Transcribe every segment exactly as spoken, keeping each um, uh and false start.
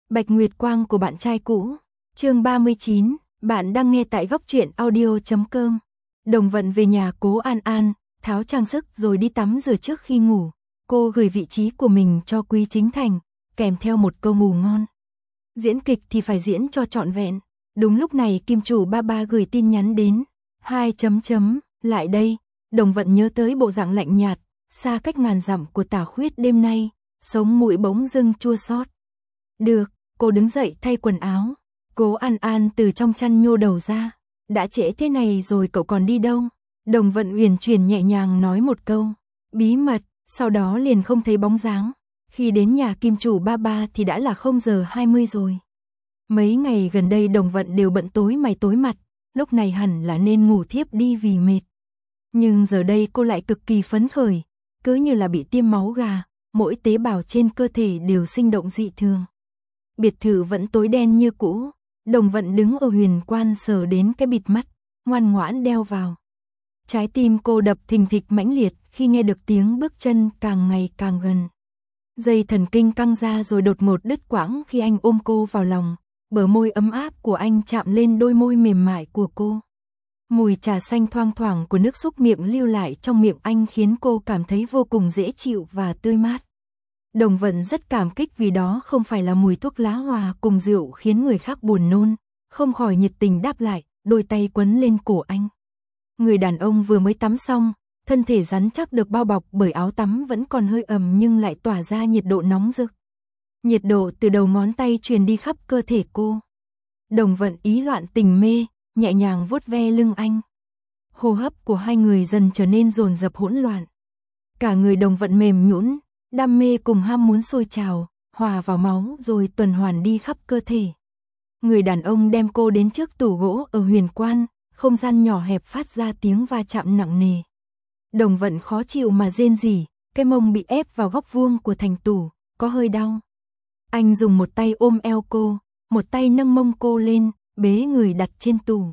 Bạch Nguyệt Quang của bạn trai cũ. Chương ba mươi chín, bạn đang nghe tại góc truyện audio chấm com. Đồng Vận về nhà Cố An An, tháo trang sức rồi đi tắm rửa trước khi ngủ. Cô gửi vị trí của mình cho Quý Chính Thành, kèm theo một câu ngủ ngon. Diễn kịch thì phải diễn cho trọn vẹn. Đúng lúc này Kim chủ ba ba gửi tin nhắn đến. Hai chấm chấm, lại đây. Đồng Vận nhớ tới bộ dạng lạnh nhạt, xa cách ngàn dặm của Tả Khuyết đêm nay, sống mũi bỗng dưng chua xót. Được, cô đứng dậy thay quần áo. Cố An An từ trong chăn nhô đầu ra. Đã trễ thế này rồi cậu còn đi đâu? Đồng Vận uyển chuyển nhẹ nhàng nói một câu. Bí mật, sau đó liền không thấy bóng dáng. Khi đến nhà Kim chủ ba ba thì đã là không giờ hai mươi rồi. Mấy ngày gần đây Đồng Vận đều bận tối mày tối mặt, lúc này hẳn là nên ngủ thiếp đi vì mệt. Nhưng giờ đây cô lại cực kỳ phấn khởi, cứ như là bị tiêm máu gà, mỗi tế bào trên cơ thể đều sinh động dị thường. Biệt thự vẫn tối đen như cũ, Đồng Vận đứng ở huyền quan sờ đến cái bịt mắt, ngoan ngoãn đeo vào. Trái tim cô đập thình thịch mãnh liệt khi nghe được tiếng bước chân càng ngày càng gần. Dây thần kinh căng ra rồi đột ngột đứt quãng khi anh ôm cô vào lòng, bờ môi ấm áp của anh chạm lên đôi môi mềm mại của cô. Mùi trà xanh thoang thoảng của nước xúc miệng lưu lại trong miệng anh khiến cô cảm thấy vô cùng dễ chịu và tươi mát. Đồng Vận rất cảm kích vì đó không phải là mùi thuốc lá hòa cùng rượu khiến người khác buồn nôn, không khỏi nhiệt tình đáp lại, đôi tay quấn lên cổ anh. Người đàn ông vừa mới tắm xong, thân thể rắn chắc được bao bọc bởi áo tắm vẫn còn hơi ẩm nhưng lại tỏa ra nhiệt độ nóng rực. Nhiệt độ từ đầu ngón tay truyền đi khắp cơ thể cô. Đồng Vận ý loạn tình mê, nhẹ nhàng vuốt ve lưng anh. Hô hấp của hai người dần trở nên dồn dập hỗn loạn. Cả người Đồng Vận mềm nhũn, đam mê cùng ham muốn sôi trào, hòa vào máu rồi tuần hoàn đi khắp cơ thể. Người đàn ông đem cô đến trước tủ gỗ ở huyền quan, không gian nhỏ hẹp phát ra tiếng va chạm nặng nề. Đồng Vận khó chịu mà rên rỉ, cái mông bị ép vào góc vuông của thành tủ, có hơi đau. Anh dùng một tay ôm eo cô, một tay nâng mông cô lên, bế người đặt trên tủ.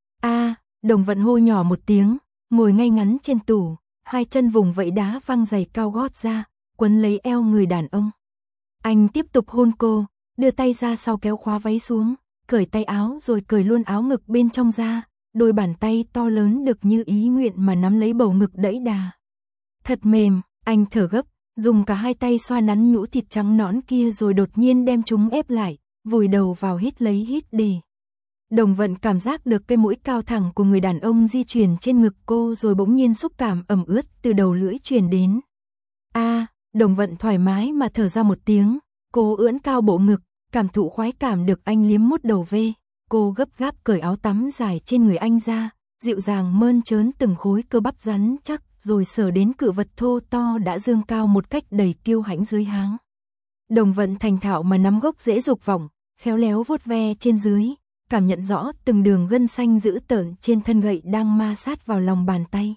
A, Đồng Vận hô nhỏ một tiếng, ngồi ngay ngắn trên tủ, hai chân vùng vẫy đá văng giày cao gót ra, quấn lấy eo người đàn ông. Anh tiếp tục hôn cô, đưa tay ra sau kéo khóa váy xuống, cởi tay áo rồi cởi luôn áo ngực bên trong ra, đôi bàn tay to lớn được như ý nguyện mà nắm lấy bầu ngực đẫy đà. Thật mềm, anh thở gấp, dùng cả hai tay xoa nắn nhũ thịt trắng nõn kia rồi đột nhiên đem chúng ép lại, vùi đầu vào hít lấy hít để. Đồng Vận cảm giác được cái mũi cao thẳng của người đàn ông di chuyển trên ngực cô rồi bỗng nhiên xúc cảm ẩm ướt từ đầu lưỡi truyền đến. A, Đồng Vận thoải mái mà thở ra một tiếng, cô ưỡn cao bộ ngực, cảm thụ khoái cảm được anh liếm mút đầu ve. Cô gấp gáp cởi áo tắm dài trên người anh ra, dịu dàng mơn trớn từng khối cơ bắp rắn chắc, rồi sờ đến cự vật thô to đã dương cao một cách đầy kiêu hãnh dưới háng. Đồng Vận thành thạo mà nắm gốc rễ dục vọng, khéo léo vuốt ve trên dưới, cảm nhận rõ từng đường gân xanh dữ tợn trên thân gậy đang ma sát vào lòng bàn tay.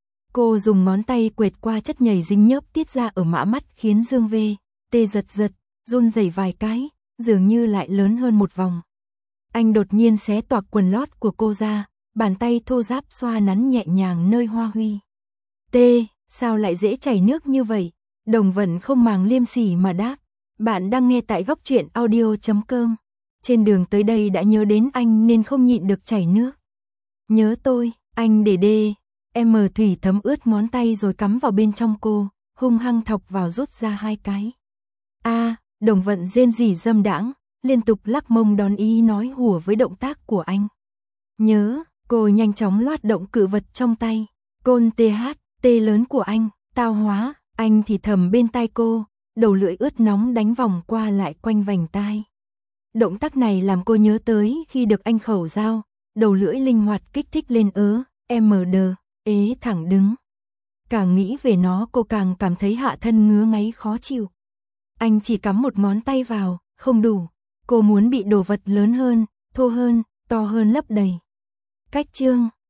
Cô dùng ngón tay quệt qua chất nhầy dính nhớp tiết ra ở mã mắt khiến dương vê, tê giật giật, run rẩy vài cái, dường như lại lớn hơn một vòng. Anh đột nhiên xé toạc quần lót của cô ra, bàn tay thô ráp xoa nắn nhẹ nhàng nơi hoa huy. Tê, sao lại dễ chảy nước như vậy? Đồng Vận không màng liêm sỉ mà đáp. Bạn đang nghe tại góc truyện audio chấm com. Trên đường tới đây đã nhớ đến anh nên không nhịn được chảy nước. Nhớ tôi, anh để đê. Em thủy thấm ướt ngón tay rồi cắm vào bên trong cô, hung hăng thọc vào rút ra hai cái. A, Đồng Vận rên rỉ dâm đãng, liên tục lắc mông đón ý nói hùa với động tác của anh. Nhớ, cô nhanh chóng loát động cự vật trong tay. Côn tê hát, tê lớn của anh, tao hóa, anh thì thầm bên tai cô, đầu lưỡi ướt nóng đánh vòng qua lại quanh vành tai. Động tác này làm cô nhớ tới khi được anh khẩu dao, đầu lưỡi linh hoạt kích thích lên ớ, em đờ, ế thẳng đứng. Càng nghĩ về nó cô càng cảm thấy hạ thân ngứa ngáy khó chịu. Anh chỉ cắm một ngón tay vào, không đủ. Cô muốn bị đồ vật lớn hơn, thô hơn, to hơn lấp đầy. Cách chương